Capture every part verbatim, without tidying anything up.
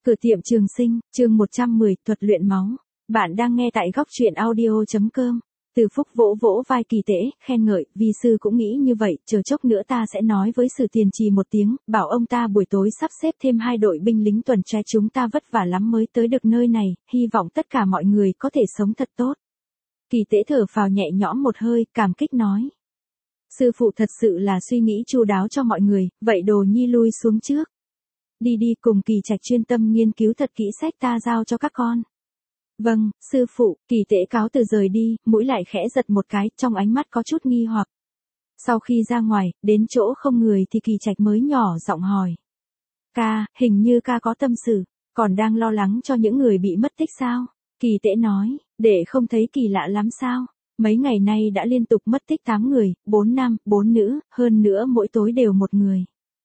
Cửa tiệm Trường Sinh, chương một trăm mười, thuật luyện máu. Bạn đang nghe tại góc truyện audio.com. Từ Phúc vỗ vỗ vai Kỳ Tễ, khen ngợi, vi sư cũng nghĩ như vậy, chờ chốc nữa ta sẽ nói với Sử Tiền Trì một tiếng, bảo ông ta buổi tối sắp xếp thêm hai đội binh lính tuần tra, chúng ta vất vả lắm mới tới được nơi này, hy vọng tất cả mọi người có thể sống thật tốt. Kỳ Tễ thở phào nhẹ nhõm một hơi, cảm kích nói. Sư phụ thật sự là suy nghĩ chu đáo cho mọi người, vậy Đồ Nhi lui xuống trước. Đi đi, cùng Kỳ Trạch chuyên tâm nghiên cứu thật kỹ sách ta giao cho các con. Vâng, sư phụ. Kỳ Tễ cáo từ rời đi, mũi lại khẽ giật một cái, trong ánh mắt có chút nghi hoặc. Sau khi ra ngoài, đến chỗ không người thì Kỳ Trạch mới nhỏ giọng hỏi. Ca, hình như ca có tâm sự, còn đang lo lắng cho những người bị mất tích sao? Kỳ Tễ nói, để không thấy kỳ lạ lắm sao? Mấy ngày nay đã liên tục mất tích tám người, bốn nam, bốn nữ, hơn nữa mỗi tối đều một người.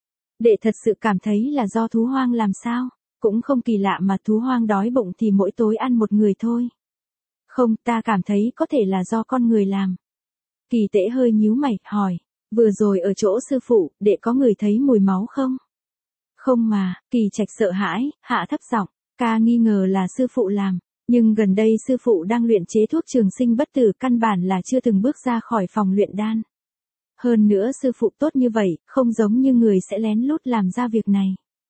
Đệ thật sự cảm thấy là do thú hoang làm sao? Cũng không kỳ lạ mà thú hoang đói bụng thì mỗi tối ăn một người thôi. Không, ta cảm thấy có thể là do con người làm. Kỳ Tễ hơi nhíu mày, hỏi. Vừa rồi ở chỗ sư phụ, đệ có người thấy mùi máu không? Không mà. Kỳ Trạch sợ hãi, hạ thấp giọng. Ca nghi ngờ là sư phụ làm. Nhưng gần đây sư phụ đang luyện chế thuốc trường sinh bất tử, căn bản là chưa từng bước ra khỏi phòng luyện đan. Hơn nữa sư phụ tốt như vậy, không giống như người sẽ lén lút làm ra việc này.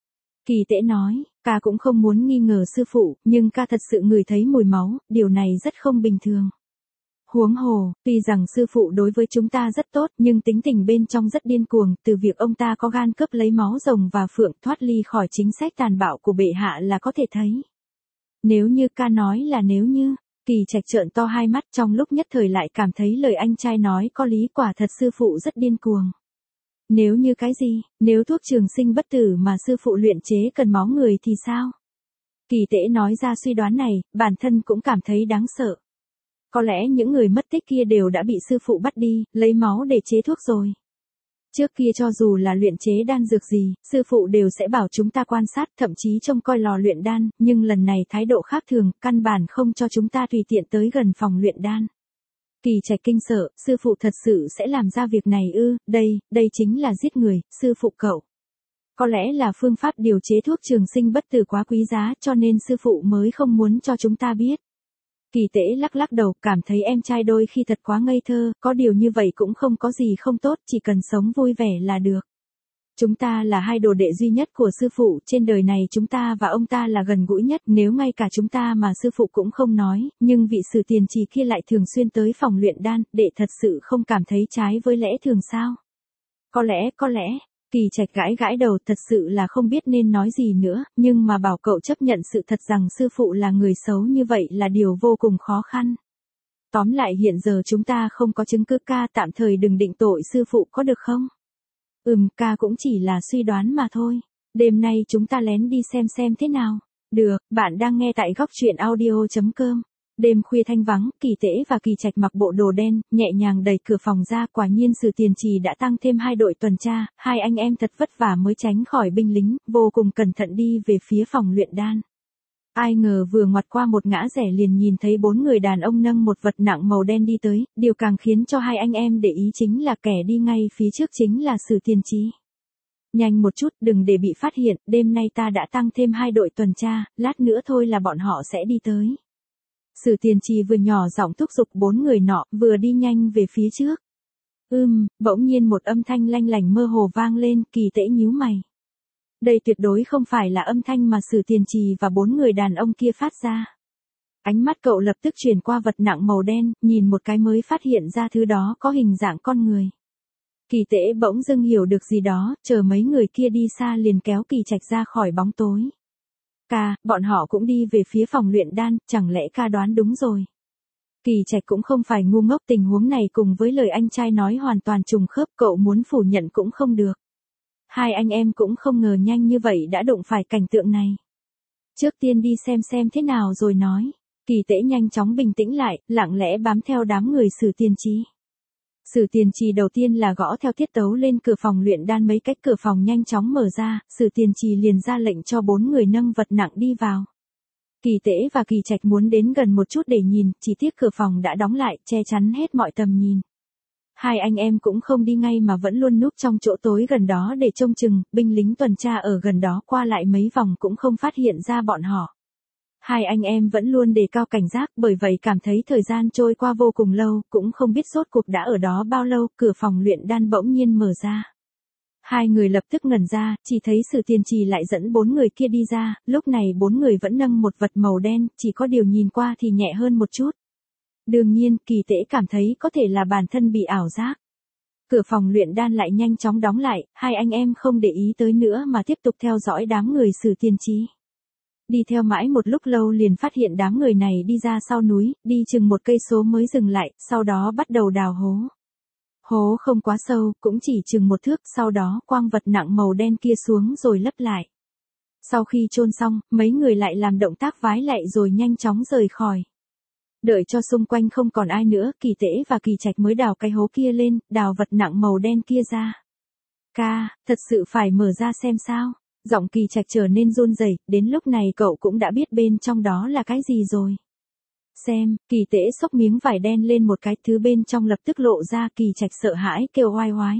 Kỳ Tễ nói, ca cũng không muốn nghi ngờ sư phụ, nhưng ca thật sự ngửi thấy mùi máu, điều này rất không bình thường. Huống hồ, tuy rằng sư phụ đối với chúng ta rất tốt, nhưng tính tình bên trong rất điên cuồng, từ việc ông ta có gan cướp lấy máu rồng và phượng thoát ly khỏi chính sách tàn bạo của bệ hạ là có thể thấy. Nếu như ca nói là nếu như, Kỳ Trạch trợn to hai mắt, trong lúc nhất thời lại cảm thấy lời anh trai nói có lý, quả thật sư phụ rất điên cuồng. Nếu như cái gì, nếu thuốc trường sinh bất tử mà sư phụ luyện chế cần máu người thì sao? Kỳ Tễ nói ra suy đoán này, bản thân cũng cảm thấy đáng sợ. Có lẽ những người mất tích kia đều đã bị sư phụ bắt đi, lấy máu để chế thuốc rồi. Trước kia cho dù là luyện chế đan dược gì, sư phụ đều sẽ bảo chúng ta quan sát, thậm chí trông coi lò luyện đan, nhưng lần này thái độ khác thường, căn bản không cho chúng ta tùy tiện tới gần phòng luyện đan. Kỳ Trạch kinh sợ, sư phụ thật sự sẽ làm ra việc này ư? Đây, đây chính là giết người, sư phụ cậu. Có lẽ là phương pháp điều chế thuốc trường sinh bất tử quá quý giá, cho nên sư phụ mới không muốn cho chúng ta biết. Kỳ Tễ lắc lắc đầu, cảm thấy em trai đôi khi thật quá ngây thơ, có điều như vậy cũng không có gì không tốt, chỉ cần sống vui vẻ là được. Chúng ta là hai đồ đệ duy nhất của sư phụ, trên đời này chúng ta và ông ta là gần gũi nhất, nếu ngay cả chúng ta mà sư phụ cũng không nói, nhưng vị Sử Tiền Trì kia lại thường xuyên tới phòng luyện đan, đệ thật sự không cảm thấy trái với lẽ thường sao? Có lẽ, có lẽ, Kỳ Trạch gãi gãi đầu, thật sự là không biết nên nói gì nữa, nhưng mà bảo cậu chấp nhận sự thật rằng sư phụ là người xấu như vậy là điều vô cùng khó khăn. Tóm lại hiện giờ chúng ta không có chứng cứ, ca tạm thời đừng định tội sư phụ có được không? Ừm, ca cũng chỉ là suy đoán mà thôi. Đêm nay chúng ta lén đi xem xem thế nào. Được, bạn đang nghe tại góc truyện audio.com. Đêm khuya thanh vắng, Kỳ Tễ và Kỳ Trạch mặc bộ đồ đen, nhẹ nhàng đẩy cửa phòng ra, quả nhiên Sử Tiền Trì đã tăng thêm hai đội tuần tra, hai anh em thật vất vả mới tránh khỏi binh lính, vô cùng cẩn thận đi về phía phòng luyện đan. Ai ngờ vừa ngoặt qua một ngã rẽ liền nhìn thấy bốn người đàn ông nâng một vật nặng màu đen đi tới, điều càng khiến cho hai anh em để ý chính là kẻ đi ngay phía trước chính là Sử Tiền Trì. Nhanh một chút, đừng để bị phát hiện, đêm nay ta đã tăng thêm hai đội tuần tra, lát nữa thôi là bọn họ sẽ đi tới. Sử Tiền Trì vừa nhỏ giọng thúc giục bốn người nọ, vừa đi nhanh về phía trước. Ưm, bỗng nhiên một âm thanh lanh lảnh mơ hồ vang lên, Kỳ Tễ nhíu mày. Đây tuyệt đối không phải là âm thanh mà Sử Tiền Trì và bốn người đàn ông kia phát ra. Ánh mắt cậu lập tức chuyển qua vật nặng màu đen, nhìn một cái mới phát hiện ra thứ đó có hình dạng con người. Kỳ Tễ bỗng dưng hiểu được gì đó, chờ mấy người kia đi xa liền kéo Kỳ Trạch ra khỏi bóng tối. Ca, bọn họ cũng đi về phía phòng luyện đan, chẳng lẽ ca đoán đúng rồi? Kỳ Trạch cũng không phải ngu ngốc, tình huống này cùng với lời anh trai nói hoàn toàn trùng khớp, cậu muốn phủ nhận cũng không được. Hai anh em cũng không ngờ nhanh như vậy đã đụng phải cảnh tượng này. Trước tiên đi xem xem thế nào rồi nói. Kỳ Tễ nhanh chóng bình tĩnh lại, lặng lẽ bám theo đám người Sử Tiền Trì. Sử Tiền Trì đầu tiên là gõ theo tiết tấu lên cửa phòng luyện đan, mấy cách cửa phòng nhanh chóng mở ra, Sử Tiền Trì liền ra lệnh cho bốn người nâng vật nặng đi vào. Kỳ Tễ và Kỳ Trạch muốn đến gần một chút để nhìn, chỉ tiếc cửa phòng đã đóng lại, che chắn hết mọi tầm nhìn. Hai anh em cũng không đi ngay mà vẫn luôn núp trong chỗ tối gần đó để trông chừng, binh lính tuần tra ở gần đó qua lại mấy vòng cũng không phát hiện ra bọn họ. Hai anh em vẫn luôn đề cao cảnh giác, bởi vậy cảm thấy thời gian trôi qua vô cùng lâu, cũng không biết rốt cuộc đã ở đó bao lâu, cửa phòng luyện đan bỗng nhiên mở ra. Hai người lập tức ngẩn ra, chỉ thấy Sử Tiền Trì lại dẫn bốn người kia đi ra, lúc này bốn người vẫn nâng một vật màu đen, chỉ có điều nhìn qua thì nhẹ hơn một chút. Đương nhiên, Kỳ Tễ cảm thấy có thể là bản thân bị ảo giác. Cửa phòng luyện đan lại nhanh chóng đóng lại, hai anh em không để ý tới nữa mà tiếp tục theo dõi đám người Sử Tiền Trì. Đi theo mãi một lúc lâu liền phát hiện đám người này đi ra sau núi, đi chừng một cây số mới dừng lại, sau đó bắt đầu đào hố. Hố không quá sâu, cũng chỉ chừng một thước, sau đó quang vật nặng màu đen kia xuống rồi lấp lại. Sau khi chôn xong, mấy người lại làm động tác vái lạy rồi nhanh chóng rời khỏi. Đợi cho xung quanh không còn ai nữa, Kỳ Tễ và Kỳ Trạch mới đào cái hố kia lên, đào vật nặng màu đen kia ra. Ca, thật sự phải mở ra xem sao? Giọng Kỳ Trạch trở nên run rẩy, đến lúc này cậu cũng đã biết bên trong đó là cái gì rồi. Xem, Kỳ Tễ xốc miếng vải đen lên một cái, thứ bên trong lập tức lộ ra, Kỳ Trạch sợ hãi kêu oai oái.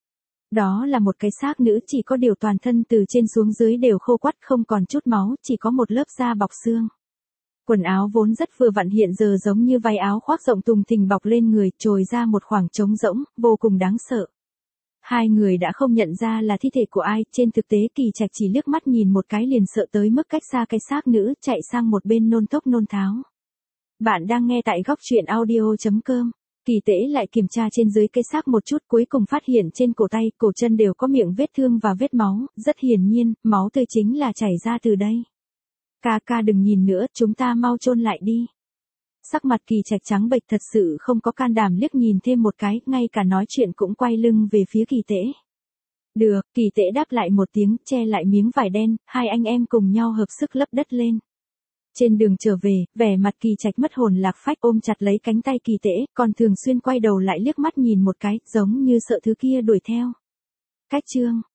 Đó là một cái xác nữ, chỉ có điều toàn thân từ trên xuống dưới đều khô quắt không còn chút máu, chỉ có một lớp da bọc xương. Quần áo vốn rất vừa vặn hiện giờ giống như váy áo khoác rộng tùng thình bọc lên người, trồi ra một khoảng trống rỗng, vô cùng đáng sợ. Hai người đã không nhận ra là thi thể của ai, trên thực tế Kỳ Trạch chỉ liếc mắt nhìn một cái liền sợ tới mức cách xa cái xác nữ, chạy sang một bên nôn thốc nôn tháo. Bạn đang nghe tại góc truyện audio chấm com. Kỳ Tễ lại kiểm tra trên dưới cái xác một chút, cuối cùng phát hiện trên cổ tay, cổ chân đều có miệng vết thương và vết máu, rất hiển nhiên, máu tươi chính là chảy ra từ đây. Ca ca đừng nhìn nữa, chúng ta mau chôn lại đi. Sắc mặt Kỳ Trạch trắng bệch, thật sự không có can đảm liếc nhìn thêm một cái, ngay cả nói chuyện cũng quay lưng về phía Kỳ Tễ. Được, Kỳ Tễ đáp lại một tiếng, che lại miếng vải đen, hai anh em cùng nhau hợp sức lấp đất lên. Trên đường trở về, vẻ mặt Kỳ Trạch mất hồn lạc phách, ôm chặt lấy cánh tay Kỳ Tễ, còn thường xuyên quay đầu lại liếc mắt nhìn một cái, giống như sợ thứ kia đuổi theo. Cách chương